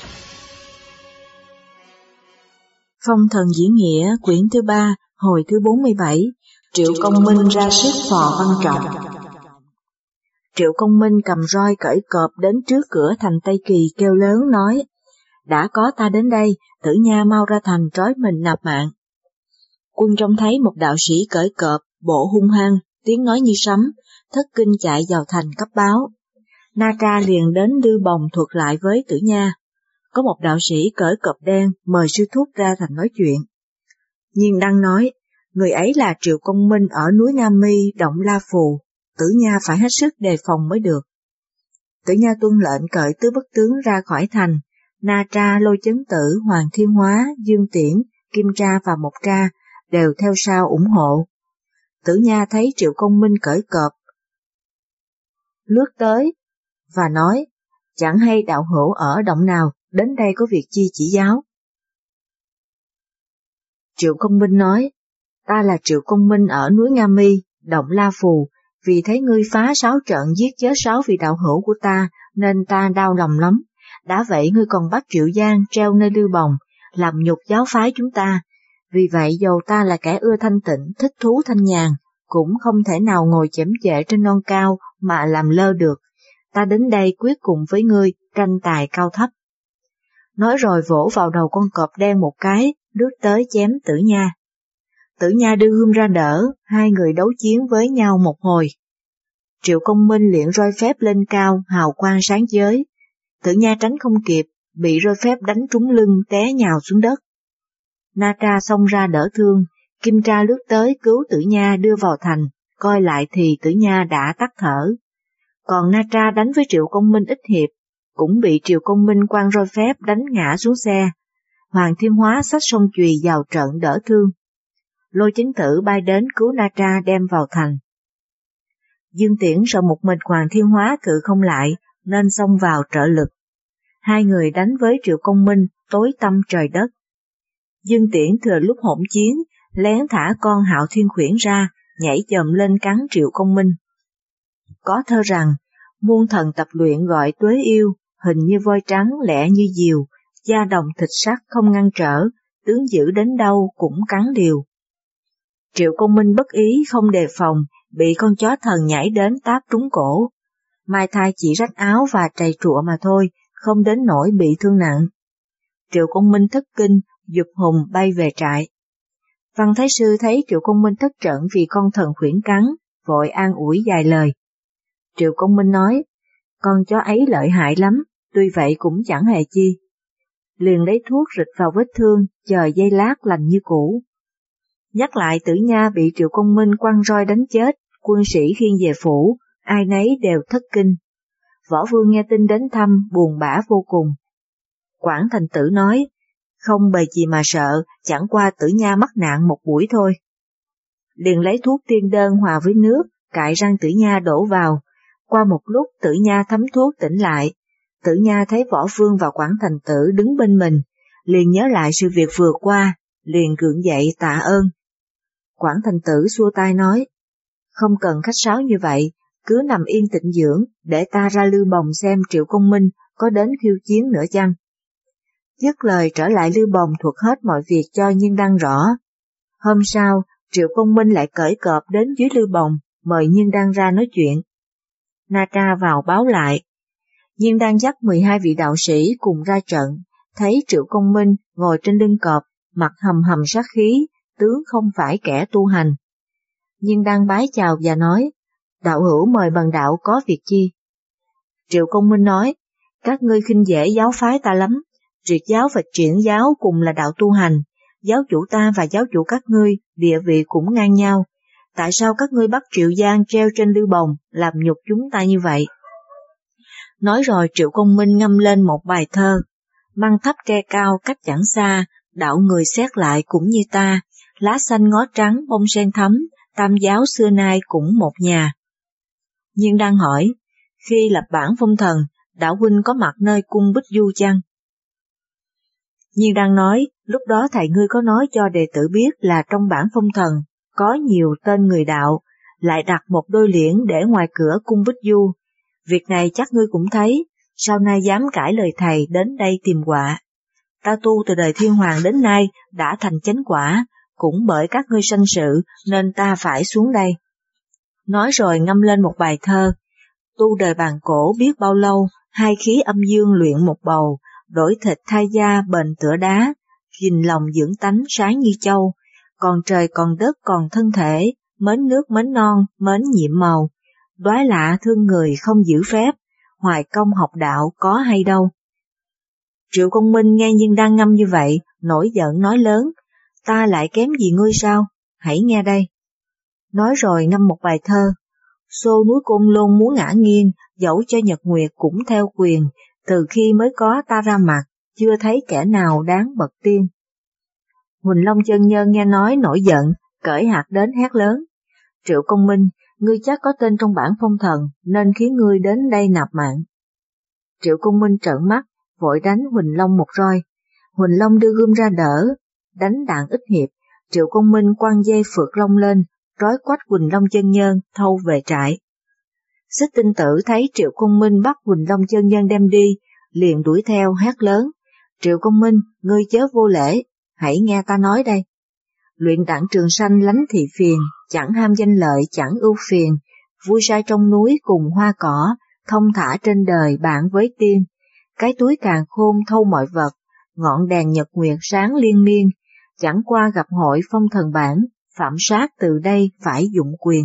Phong thần diễn nghĩa quyển thứ 3, hồi thứ 47, Triệu Công Minh ra sức phò Văn Trọng. Triệu Công Minh cầm roi cởi cọp đến trước cửa thành Tây Kỳ kêu lớn nói, đã có ta đến đây, Tử Nha mau ra thành trói mình nạp mạng. Quân trông thấy một đạo sĩ cởi cọp, bộ hung hăng, tiếng nói như sấm, thất kinh chạy vào thành cấp báo. Na Tra liền đến Lư Bồng thuật lại với Tử Nha. Có một đạo sĩ cởi cọp đen mời sư thúc ra thành nói chuyện. Nhiên Đăng nói, người ấy là Triệu Công Minh ở núi Nga Mi, động La Phù, Tử Nha phải hết sức đề phòng mới được. Tử Nha tuân lệnh cởi tứ bất tướng ra khỏi thành, Na Tra, Lôi Chấn Tử, Hoàng Thiên Hóa, Dương Tiễn, Kim Tra và Mộc Tra đều theo sau ủng hộ. Tử Nha thấy Triệu Công Minh cởi cọp lướt tới và nói, chẳng hay đạo hữu ở động nào, đến đây có việc chi chỉ giáo. Triệu Công Minh nói, ta là Triệu Công Minh ở núi Nga Mi, động La Phù, vì thấy ngươi phá 6 trận giết chết 6 vị đạo hữu của ta, nên ta đau lòng lắm. Đã vậy ngươi còn bắt Triệu Giang treo nơi Lư Bồng, làm nhục giáo phái chúng ta. Vì vậy dầu ta là kẻ ưa thanh tịnh, thích thú thanh nhàn, cũng không thể nào ngồi chễm chệ trên non cao mà làm lơ được. Ta đến đây quyết cùng với ngươi, tranh tài cao thấp. Nói rồi vỗ vào đầu con cọp đen một cái, lướt tới chém Tử Nha. Tử Nha đưa gươm ra đỡ, hai người đấu chiến với nhau một hồi. Triệu Công Minh luyện roi phép lên cao, hào quang sáng chói. Tử Nha tránh không kịp, bị roi phép đánh trúng lưng té nhào xuống đất. Na Tra xông ra đỡ thương, Kim Tra lướt tới cứu Tử Nha đưa vào thành, coi lại thì Tử Nha đã tắt thở. Còn Na Tra đánh với Triệu Công Minh ít hiệp, cũng bị Triệu Công Minh quăng roi phép đánh ngã xuống xe. Hoàng Thiên Hóa xách song chùy vào trận đỡ thương. Lôi Chấn Tử bay đến cứu Na Tra đem vào thành. Dương Tiễn sợ một mình Hoàng Thiên Hóa cự không lại, nên xông vào trợ lực. Hai người đánh với Triệu Công Minh tối tăm trời đất. Dương Tiễn thừa lúc hỗn chiến, lén thả con Hạo Thiên Khuyển ra, nhảy chồm lên cắn Triệu Công Minh. Có thơ rằng, muôn thần tập luyện gọi tuế yêu, hình như voi trắng lẹ như diều, da đồng thịt sắc không ngăn trở, tướng dữ đến đâu cũng cắn điều. Triệu Công Minh bất ý không đề phòng, bị con chó thần nhảy đến táp trúng cổ. Mai thai chỉ rách áo và trầy trụa mà thôi, không đến nỗi bị thương nặng. Triệu Công Minh thất kinh, giục hùng bay về trại. Văn Thái Sư thấy Triệu Công Minh thất trận vì con thần khuyển cắn, vội an ủi vài lời. Triệu Công Minh nói, con chó ấy lợi hại lắm, tuy vậy cũng chẳng hề chi. Liền lấy thuốc rịch vào vết thương, chờ giây lát lành như cũ. Nhắc lại Tử Nha bị Triệu Công Minh quăng roi đánh chết, quân sĩ khiêng về phủ, ai nấy đều thất kinh. Võ Vương nghe tin đến thăm buồn bã vô cùng. Quảng Thành Tử nói, không bề gì mà sợ, chẳng qua Tử Nha mắc nạn một buổi thôi. Liền lấy thuốc tiên đơn hòa với nước, cạy răng Tử Nha đổ vào. Qua một lúc Tử Nha thấm thuốc tỉnh lại. Tử Nha thấy Võ Vương và Quảng Thành Tử đứng bên mình, liền nhớ lại sự việc vừa qua, liền gượng dậy tạ ơn. Quảng Thành Tử xua tay nói, không cần khách sáo như vậy, cứ nằm yên tĩnh dưỡng, để ta ra Lư Bồng xem Triệu Công Minh có đến khiêu chiến nữa chăng. Dứt lời trở lại Lư Bồng thuật hết mọi việc cho Nhiên Đăng rõ. Hôm sau, Triệu Công Minh lại cởi cọp đến dưới Lư Bồng, mời Nhiên Đăng ra nói chuyện. Na Tra vào báo lại. Nhiên Đăng dắt 12 vị đạo sĩ cùng ra trận, thấy Triệu Công Minh ngồi trên lưng cọp, mặt hầm hầm sát khí, tướng không phải kẻ tu hành. Nhiên Đăng bái chào và nói, đạo hữu mời bần đạo có việc chi? Triệu Công Minh nói, các ngươi khinh dễ giáo phái ta lắm, triệt giáo và triển giáo cùng là đạo tu hành, giáo chủ ta và giáo chủ các ngươi địa vị cũng ngang nhau, tại sao các ngươi bắt Triệu Giang treo trên Lư Bồng làm nhục chúng ta như vậy? Nói rồi Triệu Công Minh ngâm lên một bài thơ, măng thấp ke cao cách chẳng xa, đạo người xét lại cũng như ta, lá xanh ngó trắng bông sen thắm, tam giáo xưa nay cũng một nhà. Nhiên Đăng hỏi, khi lập bản phong thần, đạo huynh có mặt nơi cung Bích Du chăng? Nhiên Đăng nói, lúc đó thầy ngươi có nói cho đệ tử biết là trong bản phong thần có nhiều tên người đạo, lại đặt một đôi liễn để ngoài cửa cung Bích Du. Việc này chắc ngươi cũng thấy, sao nay dám cãi lời thầy đến đây tìm họa. Ta tu từ đời Thiên Hoàng đến nay đã thành chánh quả, cũng bởi các ngươi sanh sự nên ta phải xuống đây. Nói rồi ngâm lên một bài thơ. Tu đời bàn cổ biết bao lâu, hai khí âm dương luyện một bầu, đổi thịt thay da bền tựa đá, gìn lòng dưỡng tánh sáng như châu, còn trời còn đất còn thân thể, mến nước mến non mến nhiệm màu, đoái lạ thương người không giữ phép, hoài công học đạo có hay đâu. Triệu Công Minh nghe Nhưng Đăng ngâm như vậy, nổi giận nói lớn, ta lại kém gì ngươi sao, hãy nghe đây. Nói rồi ngâm một bài thơ, xô núi Côn Lôn muốn ngã nghiêng, dẫu cho Nhật Nguyệt cũng theo quyền, từ khi mới có ta ra mặt, chưa thấy kẻ nào đáng bậc tiên. Huỳnh Long chân nhân nghe nói nổi giận, cởi hạt đến hét lớn, Triệu Công Minh, ngươi chắc có tên trong bản phong thần, nên khiến ngươi đến đây nạp mạng. Triệu Công Minh trợn mắt, vội đánh Huỳnh Long một roi. Huỳnh Long đưa gươm ra đỡ, đánh đạn ít hiệp, Triệu Công Minh quăng dây phượng long lên, trói quách Huỳnh Long chân nhân thâu về trại. Xích Tinh Tử thấy Triệu Công Minh bắt Huỳnh Long chân nhân đem đi, liền đuổi theo hét lớn, Triệu Công Minh, ngươi chớ vô lễ, hãy nghe ta nói đây. Luyện đặng trường sanh lánh thị phiền, chẳng ham danh lợi chẳng ưu phiền, vui say trong núi cùng hoa cỏ, thông thả trên đời bạn với tiên. Cái túi càn khôn thâu mọi vật, ngọn đèn nhật nguyệt sáng liên miên, chẳng qua gặp hội phong thần bản, phạm sát từ đây phải dụng quyền.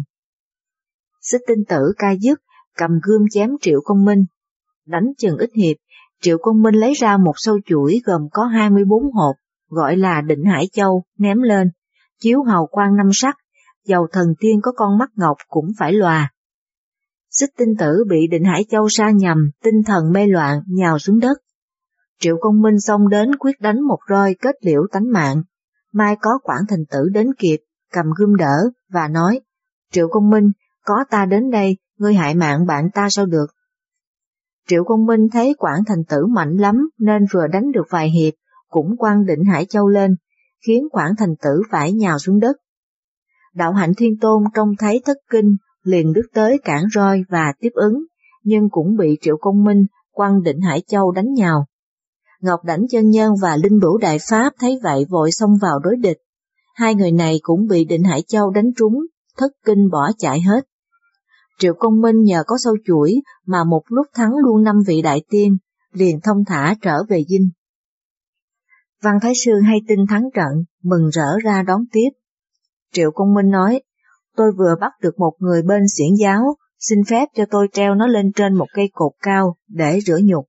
Xích Tinh Tử ca dứt, cầm gươm chém Triệu Công Minh. Đánh chừng ít hiệp, Triệu Công Minh lấy ra một sâu chuỗi gồm có 24 hộp, gọi là Định Hải Châu, ném lên, chiếu hào quang năm sắc, dầu thần tiên có con mắt ngọc cũng phải lòa. Xích Tinh Tử bị Định Hải Châu sa nhầm, tinh thần mê loạn, nhào xuống đất. Triệu Công Minh xông đến quyết đánh một roi kết liễu tánh mạng. Mai có Quảng Thành Tử đến kịp, cầm gươm đỡ, và nói, Triệu Công Minh, có ta đến đây, ngươi hại mạng bạn ta sao được. Triệu Công Minh thấy Quảng Thành Tử mạnh lắm nên vừa đánh được vài hiệp, cũng quăng Định Hải Châu lên, khiến Quảng Thành Tử phải nhào xuống đất. Đạo Hạnh Thiên Tôn trông thấy thất kinh, liền bước tới cản roi và tiếp ứng, nhưng cũng bị Triệu Công Minh quăng Định Hải Châu đánh nhào. Ngọc Đảnh chân nhân và Linh Bửu Đại Pháp thấy vậy vội xông vào đối địch. Hai người này cũng bị Định Hải Châu đánh trúng, thất kinh bỏ chạy hết. Triệu Công Minh nhờ có sâu chuỗi mà một lúc thắng luôn 5 vị đại tiên, liền thông thả trở về dinh. Văn Thái Sư hay tin thắng trận, mừng rỡ ra đón tiếp. Triệu Công Minh nói, tôi vừa bắt được một người bên xiển giáo, xin phép cho tôi treo nó lên trên một cây cột cao để rửa nhục.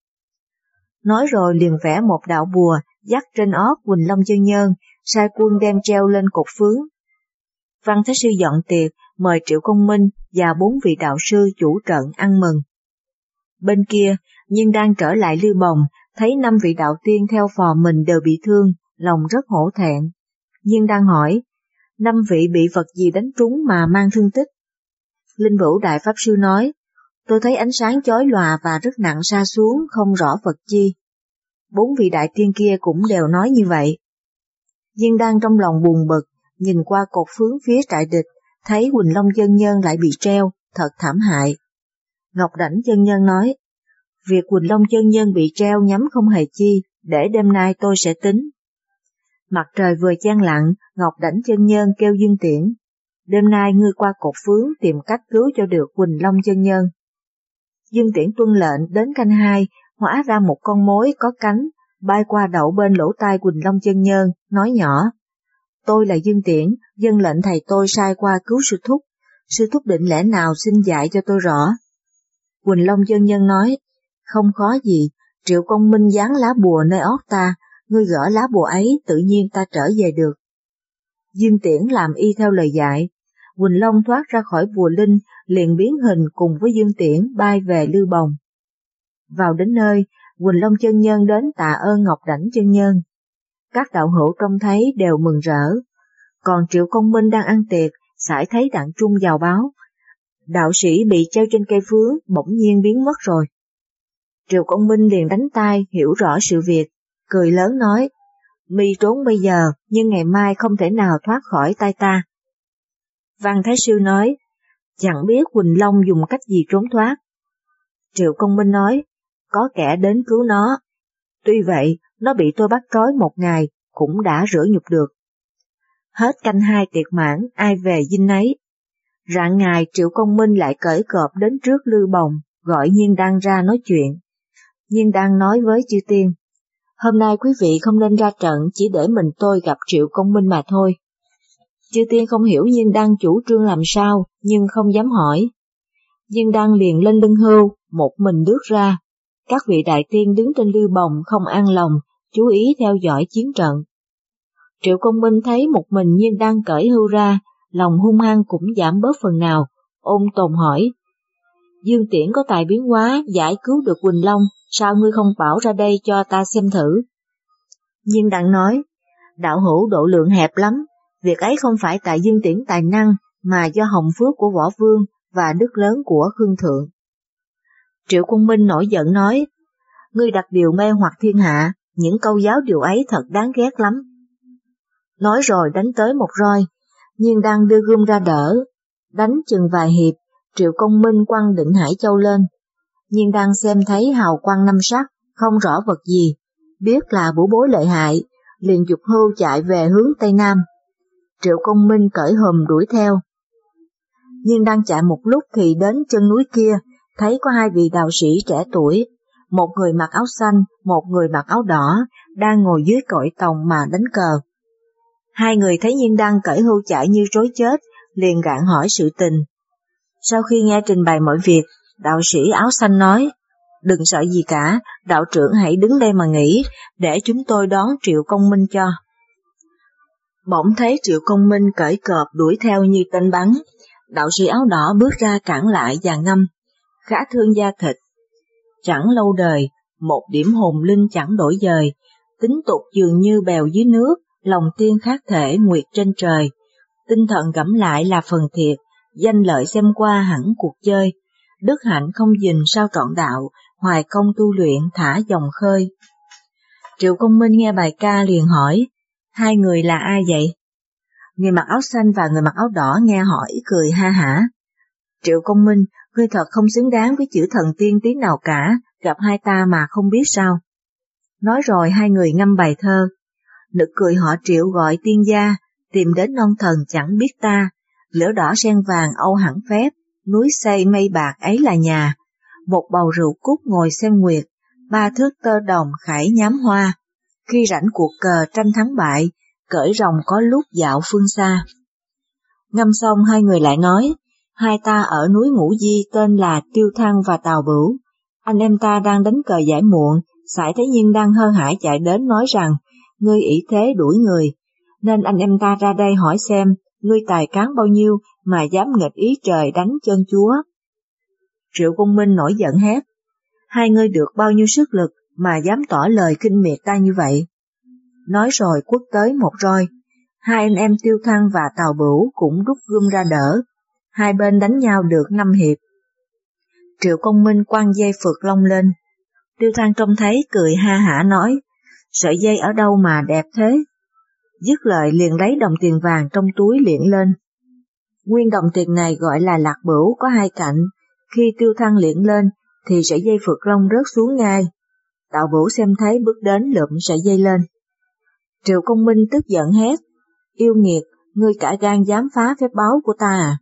Nói rồi liền vẽ một đạo bùa, dắt trên ót Huỳnh Long chân nhân, sai quân đem treo lên cột phướng. Văn Thái Sư dọn tiệc, mời Triệu Công Minh và 4 vị đạo sư chủ trận ăn mừng. Bên kia, nhưng đang trở lại Lư Bồng, thấy 5 vị đạo tiên theo phò mình đều bị thương, lòng rất hổ thẹn. Nhưng đang hỏi, 5 vị bị vật gì đánh trúng mà mang thương tích? Linh Bửu Đại Pháp Sư nói, tôi thấy ánh sáng chói lòa và rất nặng sa xuống, không rõ vật chi. 4 vị đại tiên kia cũng đều nói như vậy. Nhưng đang trong lòng buồn bực, nhìn qua cột phướng phía trại địch, thấy Huỳnh Long chân nhân lại bị treo, thật thảm hại. Ngọc Đảnh chân nhân nói, việc Huỳnh Long chân nhân bị treo nhắm không hề chi, để đêm nay tôi sẽ tính. Mặt trời vừa chan lặn, Ngọc Đảnh chân nhân kêu Dương Tiễn, đêm nay ngươi qua cột phướng tìm cách cứu cho được Huỳnh Long chân nhân. Dương Tiễn tuân lệnh đến canh 2, hóa ra một con mối có cánh, bay qua đậu bên lỗ tai Huỳnh Long chân nhân, nói nhỏ, tôi là Dương Tiễn, dân lệnh thầy tôi sai qua cứu sư thúc định lẽ nào xin dạy cho tôi rõ. Huỳnh Long chân nhân nói, không khó gì, Triệu Công Minh dán lá bùa nơi ót ta, ngươi gỡ lá bùa ấy tự nhiên ta trở về được. Dương Tiễn làm y theo lời dạy, Huỳnh Long thoát ra khỏi bùa linh, liền biến hình cùng với Dương Tiễn bay về Lư Bồng. Vào đến nơi, Huỳnh Long chân nhân đến tạ ơn Ngọc Đảnh chân nhân. Các đạo hữu trông thấy đều mừng rỡ. Còn Triệu Công Minh đang ăn tiệc, sải thấy Đặng Trung vào báo. Đạo sĩ bị treo trên cây phướng bỗng nhiên biến mất rồi. Triệu Công Minh liền đánh tay hiểu rõ sự việc, cười lớn nói, mi trốn bây giờ nhưng ngày mai không thể nào thoát khỏi tay ta. Văn Thái Sư nói, chẳng biết Huỳnh Long dùng cách gì trốn thoát. Triệu Công Minh nói, có kẻ đến cứu nó. Tuy vậy, nó bị tôi bắt trói một ngày, cũng đã rửa nhục được. Hết canh 2 tiệc mãn, ai về dinh nấy. Rạng ngày Triệu Công Minh lại cởi cợp đến trước Lư Bồng, gọi Nhiên Đăng ra nói chuyện. Nhiên Đăng nói với chư tiên, hôm nay quý vị không nên ra trận, chỉ để mình tôi gặp Triệu Công Minh mà thôi. Chư tiên không hiểu Nhiên Đăng chủ trương làm sao, nhưng không dám hỏi. Nhiên Đăng liền lên lưng hươu, một mình bước ra. Các vị đại tiên đứng trên Lư Bồng không an lòng, chú ý theo dõi chiến trận. Triệu Công Minh thấy một mình Nhiên Đăng cởi hươu ra, lòng hung hăng cũng giảm bớt phần nào, ôn tồn hỏi. Dương Tiễn có tài biến hóa, giải cứu được Quỳnh Long, sao ngươi không bảo ra đây cho ta xem thử? Nhiên Đăng nói, đạo hữu độ lượng hẹp lắm, việc ấy không phải tại Dương Tiễn tài năng, mà do hồng phước của Võ Vương và đức lớn của Khương Thượng. Triệu Công Minh nổi giận nói, ngươi đặt điều mê hoặc thiên hạ, những câu giáo điều ấy thật đáng ghét lắm. Nói rồi đánh tới một roi, Nhiên Đăng đưa gươm ra đỡ, đánh chừng vài hiệp, Triệu Công Minh quăng Định Hải Châu lên. Nhiên Đăng xem thấy hào quang năm sắc, không rõ vật gì, biết là bủa bối lợi hại, liền giục hươu chạy về hướng Tây Nam. Triệu Công Minh cởi hùm đuổi theo. Nhiên Đăng chạy một lúc thì đến chân núi kia, thấy có hai vị đạo sĩ trẻ tuổi, một người mặc áo xanh, một người mặc áo đỏ, đang ngồi dưới cội tòng mà đánh cờ. Hai người thấy Nhiên Đăng cởi hươu chạy như trối chết, liền gạn hỏi sự tình. Sau khi nghe trình bày mọi việc, đạo sĩ áo xanh nói, đừng sợ gì cả, đạo trưởng hãy đứng đây mà nghỉ, để chúng tôi đón Triệu Công Minh cho. Bỗng thấy Triệu Công Minh cởi cọp đuổi theo như tên bắn, đạo sĩ áo đỏ bước ra cản lại và ngâm, khá thương da thịt. Chẳng lâu đời, một điểm hồn linh chẳng đổi dời, tính tục dường như bèo dưới nước, lòng tiên khác thể nguyệt trên trời. Tinh thần gẫm lại là phần thiệt, danh lợi xem qua hẳn cuộc chơi. Đức hạnh không dình sao trọn đạo, hoài công tu luyện thả dòng khơi. Triệu Công Minh nghe bài ca liền hỏi, hai người là ai vậy? Người mặc áo xanh và người mặc áo đỏ nghe hỏi cười ha hả. Triệu Công Minh, ngươi thật không xứng đáng với chữ thần tiên tí nào cả, gặp hai ta mà không biết sao. Nói rồi hai người ngâm bài thơ. Nực cười họ Triệu gọi tiên gia, tìm đến non thần chẳng biết ta, lửa đỏ sen vàng âu hẳn phép, núi xây mây bạc ấy là nhà. Một bầu rượu cúc ngồi xem nguyệt, ba thước tơ đồng khải nhám hoa. Khi rảnh cuộc cờ tranh thắng bại, cởi rồng có lúc dạo phương xa. Ngâm xong hai người lại nói, hai ta ở núi Ngũ Di tên là Tiêu Thăng và Tào Bửu. Anh em ta đang đánh cờ giải muộn, sải thấy Nhiên Đăng hơ hãi chạy đến nói rằng, ngươi ỷ thế đuổi người, nên anh em ta ra đây hỏi xem, ngươi tài cán bao nhiêu mà dám nghịch ý trời đánh chân chúa. Triệu Công Minh nổi giận hét, hai ngươi được bao nhiêu sức lực mà dám tỏ lời khinh miệt ta như vậy. Nói rồi quất tới một roi, hai anh em Tiêu Thăng và Tào Bửu cũng rút gươm ra đỡ, hai bên đánh nhau được 5 hiệp. Triệu Công Minh quăng dây phượt long lên, Tiêu Thăng trông thấy cười ha hả nói, sợi dây ở đâu mà đẹp thế? Dứt lời liền lấy đồng tiền vàng trong túi liệng lên. Nguyên đồng tiền này gọi là lạc bửu có hai cạnh, khi Tiêu Thăng liệng lên thì sợi dây phượt long rớt xuống ngay. Tào Bửu xem thấy bước đến lượm sợi dây lên. Triệu Công Minh tức giận hét, yêu nghiệt, ngươi cả gan dám phá phép báu của ta à?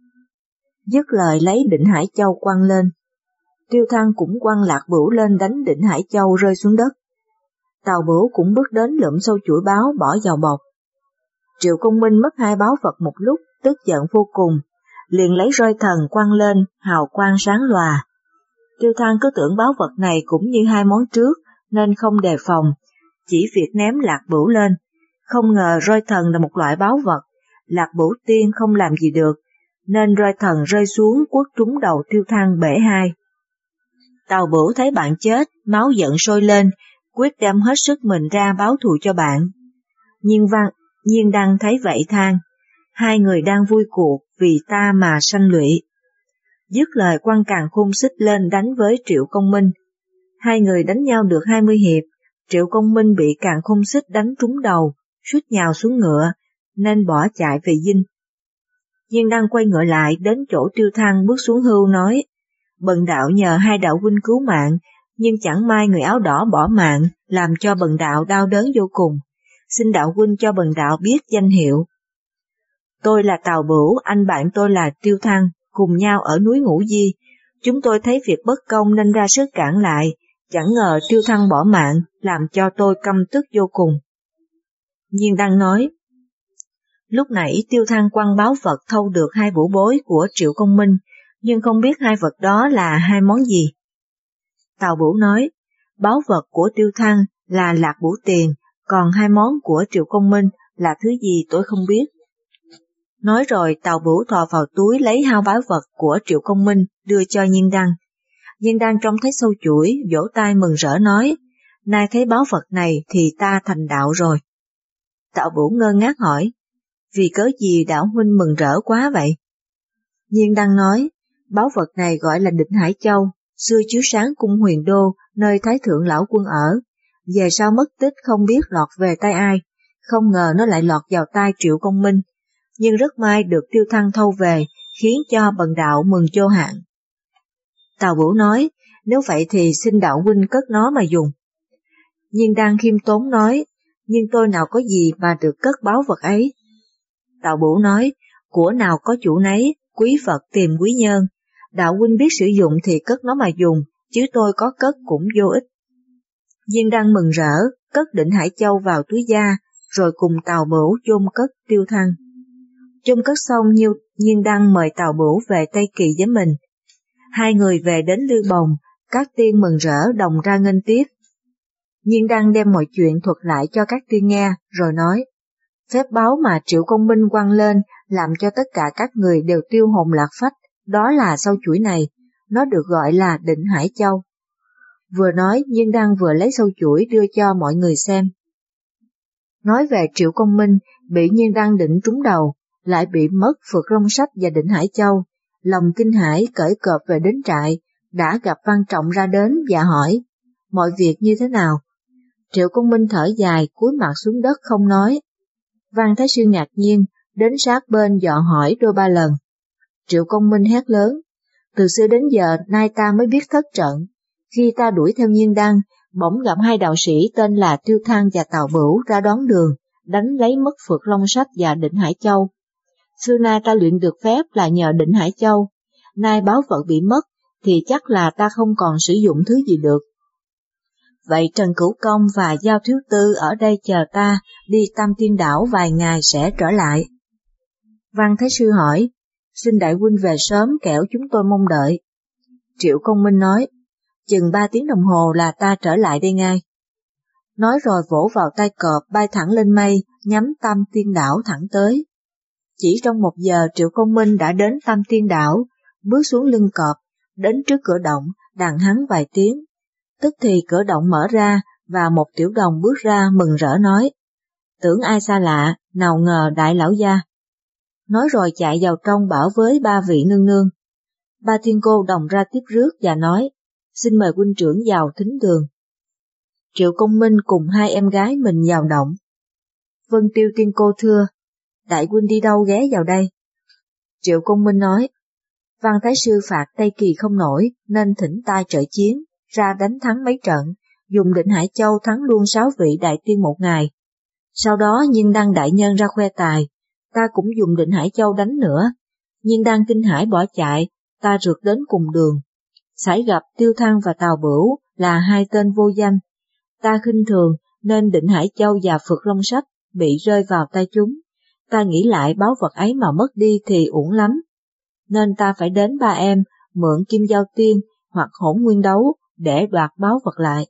Dứt lời lấy Định Hải Châu quăng lên. Tiêu Thăng cũng quăng lạc bửu lên đánh Định Hải Châu rơi xuống đất. Tào Bửu cũng bước đến lượm sâu chuỗi báo bỏ vào bọc. Triệu Công Minh mất hai báu vật một lúc, tức giận vô cùng, liền lấy roi thần quăng lên, hào quang sáng lòa. Tiêu Thăng cứ tưởng báu vật này cũng như hai món trước, nên không đề phòng, chỉ việc ném lạc bửu lên. Không ngờ roi thần là một loại báu vật, lạc bửu tiên không làm gì được, nên roi thần rơi xuống quất trúng đầu Tiêu Thăng bể hai. Tào Bửu thấy bạn chết, máu giận sôi lên, quyết đem hết sức mình ra báo thù cho bạn. Nhiên Đăng thấy vậy than, hai người đang vui cuộc vì ta mà sanh lụy. Dứt lời quăng càn khôn xích lên đánh với Triệu Công Minh. Hai người đánh nhau được 20 hiệp, Triệu Công Minh bị càn khôn xích đánh trúng đầu, suýt nhào xuống ngựa, nên bỏ chạy về dinh. Nhiên Đăng quay ngựa lại đến chỗ Tiêu Thăng bước xuống hươu nói, bần đạo nhờ hai đạo huynh cứu mạng, nhưng chẳng may người áo đỏ bỏ mạng, làm cho bần đạo đau đớn vô cùng. Xin đạo huynh cho bần đạo biết danh hiệu. Tôi là Tào Bửu, anh bạn tôi là Tiêu Thăng, cùng nhau ở núi Ngũ Di. Chúng tôi thấy việc bất công nên ra sức cản lại, chẳng ngờ Tiêu Thăng bỏ mạng, làm cho tôi căm tức vô cùng. Nhiên Đăng nói, lúc nãy Tiêu Thăng quăng báu vật thâu được 2 vũ bối của Triệu Công Minh, nhưng không biết 2 vật đó là 2 món gì. Tào Bửu nói, báu vật của Tiêu Thăng là lạc bửu tiền, còn 2 món của Triệu Công Minh là thứ gì tôi không biết. Nói rồi Tào Bửu thò vào túi lấy 2 báu vật của Triệu Công Minh đưa cho Nhiên Đăng. Nhiên Đăng trông thấy sâu chuỗi, vỗ tay mừng rỡ nói, nay thấy báu vật này thì ta thành đạo rồi. Tào Bửu ngơ ngác hỏi, vì cớ gì đạo huynh mừng rỡ quá vậy? Nhiên Đăng nói, báu vật này gọi là Định Hải Châu, xưa chiếu sáng cung Huyền Đô, nơi Thái Thượng Lão Quân ở. Về sau mất tích không biết lọt về tay ai, không ngờ nó lại lọt vào tay Triệu Công Minh, nhưng rất may được Tiêu Thăng thâu về, khiến cho bần đạo mừng vô hạn. Tào Bửu nói, nếu vậy thì xin đạo huynh cất nó mà dùng. Nhiên Đăng khiêm tốn nói, nhưng tôi nào có gì mà được cất báu vật ấy. Tào Bửu nói, của nào có chủ nấy, quý Phật tìm quý nhân, đạo huynh biết sử dụng thì cất nó mà dùng, chứ tôi có cất cũng vô ích. Nhiên Đăng mừng rỡ, cất Định Hải Châu vào túi da, rồi cùng Tào Bửu chôn cất Tiêu Thăng. Chôn cất xong Nhiên Đăng mời Tào Bửu về Tây Kỳ với mình. 2 người về đến Lư Bồng, các tiên mừng rỡ đồng ra nghênh tiếp. Nhiên Đăng đem mọi chuyện thuật lại cho các tiên nghe, rồi nói, phép báu mà Triệu Công Minh quăng lên làm cho tất cả các người đều tiêu hồn lạc phách, đó là sâu chuỗi này, nó được gọi là Định Hải Châu. Vừa nói, Nhiên Đăng vừa lấy sâu chuỗi đưa cho mọi người xem. Nói về Triệu Công Minh, bị Nhiên Đăng định trúng đầu, lại bị mất Phược Long Sách và Định Hải Châu, lòng kinh hãi cởi cợp về đến trại, đã gặp Văn Trọng ra đến và hỏi, mọi việc như thế nào? Triệu Công Minh thở dài, cúi mặt xuống đất không nói. Văn Thái Sư ngạc nhiên, đến sát bên dò hỏi đôi ba lần. Triệu Công Minh hét lớn, từ xưa đến giờ nay ta mới biết thất trận. Khi ta đuổi theo Nhiên Đăng, bỗng gặp 2 đạo sĩ tên là Tiêu Thăng và Tào Bửu ra đón đường, đánh lấy mất Phược Long Sách và Định Hải Châu. Xưa nay ta luyện được phép là nhờ Định Hải Châu, nay báu vật bị mất thì chắc là ta không còn sử dụng thứ gì được. Vậy Trần Cửu Công và Giao Thiếu Tư ở đây chờ ta đi Tam Tiên Đảo vài ngày sẽ trở lại. Văn Thái Sư hỏi, xin đại huynh về sớm kẻo chúng tôi mong đợi. Triệu Công Minh nói, chừng 3 tiếng đồng hồ là ta trở lại đây ngay. Nói rồi vỗ vào tay cọp bay thẳng lên mây, nhắm Tam Tiên Đảo thẳng tới. Chỉ trong 1 giờ Triệu Công Minh đã đến Tam Tiên Đảo, bước xuống lưng cọp, đến trước cửa động, đàn hắn vài tiếng. Tức thì cửa động mở ra, và một tiểu đồng bước ra mừng rỡ nói, tưởng ai xa lạ, nào ngờ đại lão gia. Nói rồi chạy vào trong bảo với 3 vị nương nương. 3 tiên cô đồng ra tiếp rước và nói, xin mời huynh trưởng vào thính đường. Triệu Công Minh cùng 2 em gái mình vào động. Vân Tiêu tiên cô thưa, đại huynh đi đâu ghé vào đây? Triệu Công Minh nói, Văn Thái Sư phạt Tây Kỳ không nổi nên thỉnh ta trợ chiến, ra đánh thắng mấy trận, dùng Định Hải Châu thắng luôn 6 vị đại tiên một ngày. Sau đó Nhiên Đăng đại nhân ra khoe tài, ta cũng dùng Định Hải Châu đánh nữa. Nhiên Đăng kinh hãi bỏ chạy, ta rượt đến cùng đường. Xảy gặp Tiêu Thăng và Tào Bửu là 2 tên vô danh. Ta khinh thường nên Định Hải Châu và Phược Long Sách bị rơi vào tay chúng. Ta nghĩ lại báu vật ấy mà mất đi thì uổng lắm. Nên ta phải đến 3 em mượn Kim Giao Tiên hoặc Hỗn Nguyên Đấu để đoạt báu vật lại.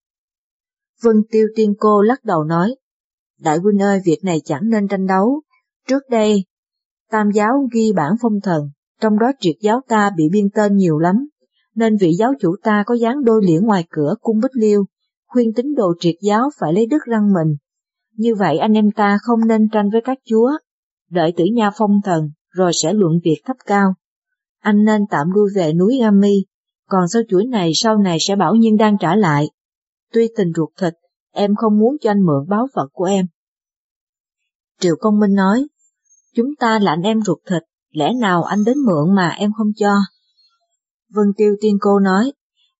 Vân Tiêu tiên cô lắc đầu nói, đại huynh ơi, việc này chẳng nên tranh đấu. Trước đây, Tam giáo ghi bản phong thần, trong đó triệt giáo ta bị biên tên nhiều lắm, nên vị giáo chủ ta có dán đôi liễn ngoài cửa cung Bích Liêu, khuyên tín đồ triệt giáo phải lấy đức răng mình. Như vậy anh em ta không nên tranh với các chúa, đợi Tử Nha phong thần rồi sẽ luận việc thấp cao. Anh nên tạm lui về núi Nga Mi, còn sau chuỗi này sau này sẽ bảo Nhiên Đăng trả lại. Tuy tình ruột thịt, em không muốn cho anh mượn báu vật của em. Triệu Công Minh nói, chúng ta là anh em ruột thịt, lẽ nào anh đến mượn mà em không cho? Vân Tiêu tiên cô nói,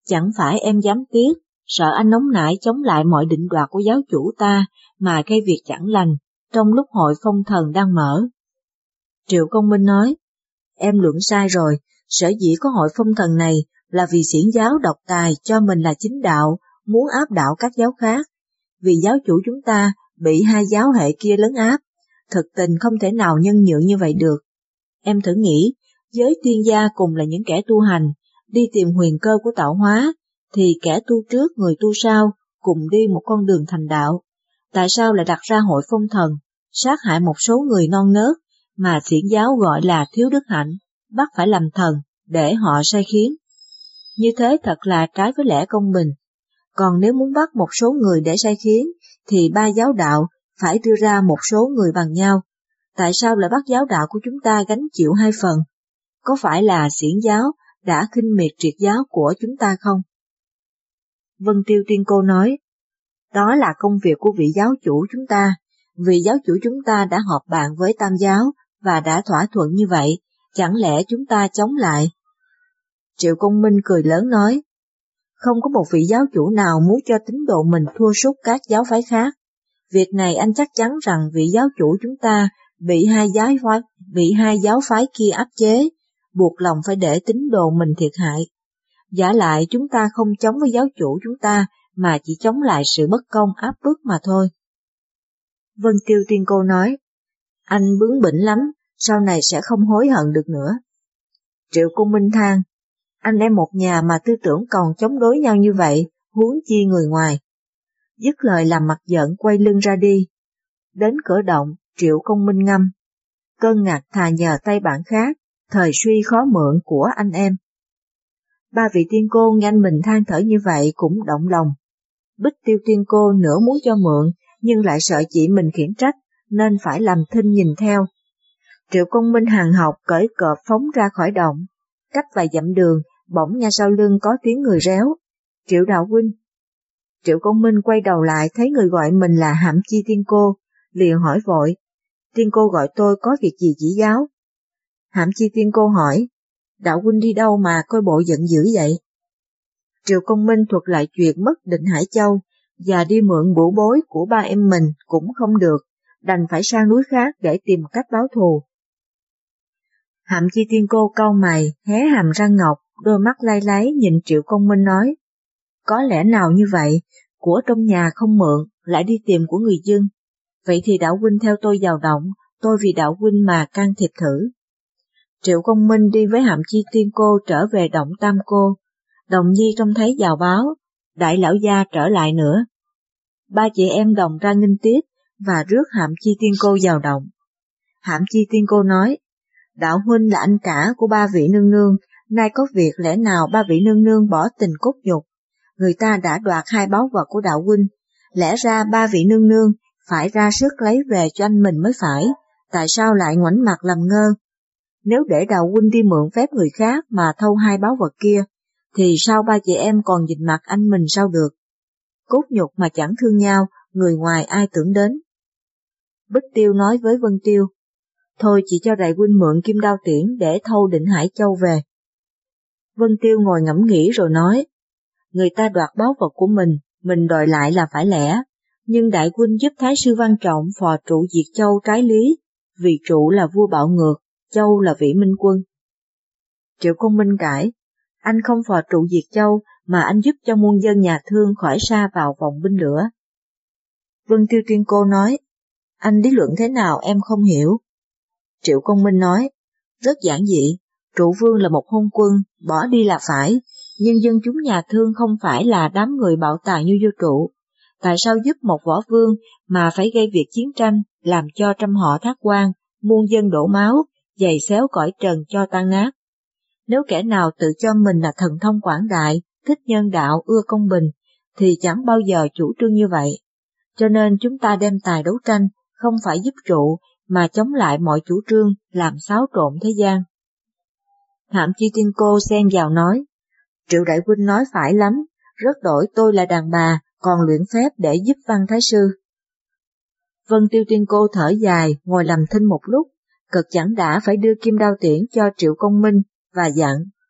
chẳng phải em dám tiếc, sợ anh nóng nảy chống lại mọi định đoạt của giáo chủ ta mà gây việc chẳng lành trong lúc hội phong thần đang mở. Triệu Công Minh nói, em luận sai rồi, sở dĩ có hội phong thần này là vì xiển giáo độc tài cho mình là chính đạo, muốn áp đảo các giáo khác. Vì giáo chủ chúng ta bị hai giáo hệ kia lấn áp, thực tình không thể nào nhân nhượng như vậy được. Em thử nghĩ, giới tiên gia cùng là những kẻ tu hành, đi tìm huyền cơ của tạo hóa, thì kẻ tu trước người tu sau cùng đi một con đường thành đạo. Tại sao lại đặt ra hội phong thần, sát hại một số người non nớt mà xiển giáo gọi là thiếu đức hạnh, bắt phải làm thần để họ sai khiến? Như thế thật là trái với lẽ công bình. Còn nếu muốn bắt một số người để sai khiến, thì ba giáo đạo phải đưa ra một số người bằng nhau. Tại sao lại bắt giáo đạo của chúng ta gánh chịu hai phần? Có phải là xiển giáo đã khinh miệt triệt giáo của chúng ta không? Vân Tiêu Tiên Cô nói, đó là công việc của vị giáo chủ chúng ta. Vì giáo chủ chúng ta đã họp bàn với tam giáo và đã thỏa thuận như vậy, chẳng lẽ chúng ta chống lại? Triệu Công Minh cười lớn nói, không có một vị giáo chủ nào muốn cho tín đồ mình thua sút các giáo phái khác. Việc này anh chắc chắn rằng vị giáo chủ chúng ta bị hai giáo phái kia áp chế, buộc lòng phải để tín đồ mình thiệt hại. Giả lại chúng ta không chống với giáo chủ chúng ta mà chỉ chống lại sự bất công áp bức mà thôi. Vân Tiêu Tiên Cô nói, anh bướng bỉnh lắm, sau này sẽ không hối hận được nữa. Triệu Công Minh than, anh em một nhà mà tư tưởng còn chống đối nhau như vậy, huống chi người ngoài. Dứt lời làm mặt giận quay lưng ra đi. Đến cửa động, Triệu Công Minh ngâm, cơn ngặt thà nhờ tay bạn khác, thời suy khó mượn của anh em. Ba vị tiên cô nghe anh mình than thở như vậy cũng động lòng. Bích Tiêu Tiên Cô nửa muốn cho mượn, nhưng lại sợ chị mình khiển trách, nên phải làm thinh nhìn theo. Triệu Công Minh hàn học cởi cọp phóng ra khỏi động. Cách vài dặm đường, bỗng nghe sau lưng có tiếng người réo. Triệu đạo huynh. Triệu Công Minh quay đầu lại thấy người gọi mình là Hạm Chi Tiên Cô, liền hỏi vội. Tiên Cô gọi tôi có việc gì chỉ giáo? Hạm Chi Tiên Cô hỏi, đạo huynh đi đâu mà coi bộ giận dữ vậy? Triệu Công Minh thuật lại chuyện mất Định Hải Châu, và đi mượn bửu bối của ba em mình cũng không được, đành phải sang núi khác để tìm cách báo thù. Hạm Chi Tiên Cô cau mày, hé hàm răng ngọc, đôi mắt lay láy nhìn Triệu Công Minh nói, có lẽ nào như vậy, của trong nhà không mượn, lại đi tìm của người dân. Vậy thì đạo huynh theo tôi vào động, tôi vì đạo huynh mà can thiệp thử. Triệu Công Minh đi với Hạm Chi Tiên Cô trở về động Tam Cô. Đồng Nhi trông thấy vào báo, đại lão gia trở lại nữa. Ba chị em đồng ra nghênh tiếp và rước Hạm Chi Tiên Cô vào động. Hạm Chi Tiên Cô nói, đạo huynh là anh cả của ba vị nương nương, nay có việc lẽ nào ba vị nương nương bỏ tình cốt nhục. Người ta đã đoạt hai báu vật của đạo huynh, lẽ ra ba vị nương nương phải ra sức lấy về cho anh mình mới phải, tại sao lại ngoảnh mặt làm ngơ? Nếu để đạo huynh đi mượn phép người khác mà thâu hai báu vật kia, thì sao ba chị em còn nhìn mặt anh mình sao được? Cốt nhục mà chẳng thương nhau, người ngoài ai tưởng đến? Bích Tiêu nói với Vân Tiêu, thôi chị cho đại huynh mượn kim đao tiễn để thâu Định Hải Châu về. Vân Tiêu ngồi ngẫm nghĩ rồi nói, người ta đoạt báu vật của mình đòi lại là phải lẽ, nhưng đại huynh giúp Thái sư Văn Trọng phò trụ diệt Châu trái lý, vì trụ là vua bạo ngược, Châu là vị minh quân. Triệu Công Minh cãi, anh không phò trụ diệt Châu mà anh giúp cho muôn dân nhà Thương khỏi sa vào vòng binh lửa. Vân Tiêu Tiên Cô nói, anh lý luận thế nào em không hiểu. Triệu Công Minh nói, rất giản dị, trụ vương là một hôn quân, bỏ đi là phải, nhưng dân chúng nhà Thương không phải là đám người bạo tàn như vua trụ. Tại sao giúp một võ vương mà phải gây việc chiến tranh, làm cho trăm họ thác quan, muôn dân đổ máu, giày xéo cõi trần cho tan nát? Nếu kẻ nào tự cho mình là thần thông quảng đại, thích nhân đạo, ưa công bình, thì chẳng bao giờ chủ trương như vậy. Cho nên chúng ta đem tài đấu tranh, không phải giúp trụ, mà chống lại mọi chủ trương làm xáo trộn thế gian. Hạm Chi Tiên Cô xen vào nói, Triệu đại huynh nói phải lắm, rất đổi tôi là đàn bà, còn luyện phép để giúp Văn Thái sư. Vân Tiêu Tiên Cô thở dài, ngồi làm thinh một lúc, cực chẳng đã phải đưa kim đao tiễn cho Triệu Công Minh và dặn,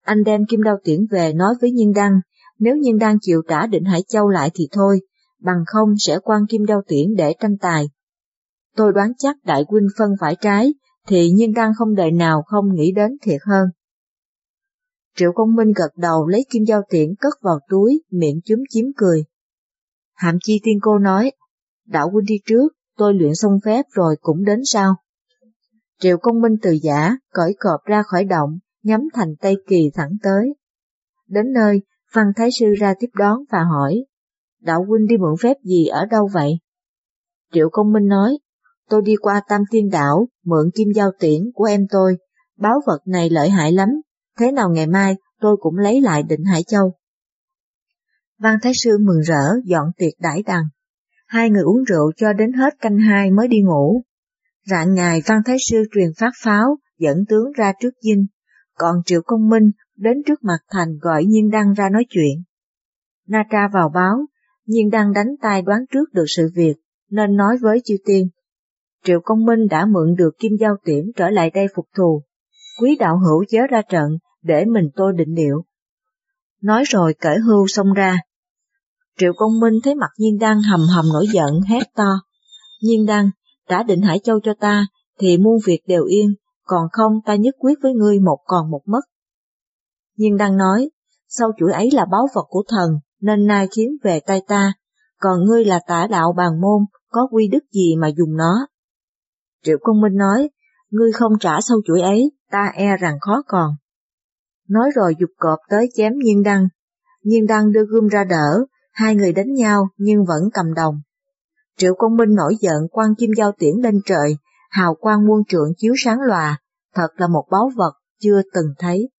Anh đem kim đao tiễn về nói với Nhiên Đăng, nếu Nhiên Đăng chịu trả Định Hải Châu lại thì thôi, bằng không sẽ quăng kim đao tiễn để tranh tài. Tôi đoán chắc đại huynh phân phải trái, thì Nhiên Đăng không đời nào không nghĩ đến thiệt hơn. Triệu Công Minh gật đầu lấy kim đao tiễn cất vào túi, miệng chúm chím cười. Hàm Chi Tiên Cô nói, đạo huynh đi trước, tôi luyện xong phép rồi cũng đến sau. Triệu Công Minh từ giả, cởi cọp ra khỏi động, nhắm thành Tây Kỳ thẳng tới. Đến nơi, Văn Thái Sư ra tiếp đón và hỏi, đạo huynh đi mượn phép gì ở đâu vậy? Triệu Công Minh nói, tôi đi qua Tam Tiên Đảo, mượn kim dao tiễn của em tôi, báu vật này lợi hại lắm, thế nào ngày mai tôi cũng lấy lại Định Hải Châu. Văn Thái Sư mừng rỡ dọn tiệc đãi đằng. Hai người uống rượu cho đến hết canh 2 mới đi ngủ. Rạng ngày Văn Thái Sư truyền phát pháo, dẫn tướng ra trước dinh, còn Triệu Công Minh đến trước mặt thành gọi Nhiên Đăng ra nói chuyện. Na Tra vào báo, Nhiên Đăng đánh tay đoán trước được sự việc, nên nói với chư tiên. Triệu Công Minh đã mượn được kim dao tiễn trở lại đây phục thù, quý đạo hữu chớ ra trận để mình tôi định liệu. Nói rồi cởi hưu xông ra. Triệu Công Minh thấy mặt Nhiên Đăng hầm hầm nổi giận hét to, Nhiên Đăng, trả Định Hải Châu cho ta, thì muôn việc đều yên, còn không ta nhất quyết với ngươi một còn một mất. Nhiên Đăng nói, sau chuỗi ấy là báu vật của thần, nên nay khiến về tay ta, còn ngươi là tả đạo bàn môn, có quy đức gì mà dùng nó. Triệu Công Minh nói, ngươi không trả sau chuỗi ấy, ta e rằng khó còn. Nói rồi giục cọp tới chém Nhiên Đăng. Nhiên Đăng đưa gươm ra đỡ, hai người đánh nhau nhưng vẫn cầm đồng. Triệu Công Minh nổi giận quăng kim dao tiễn lên trời, hào quang muôn trượng chiếu sáng lòa, thật là một báu vật chưa từng thấy.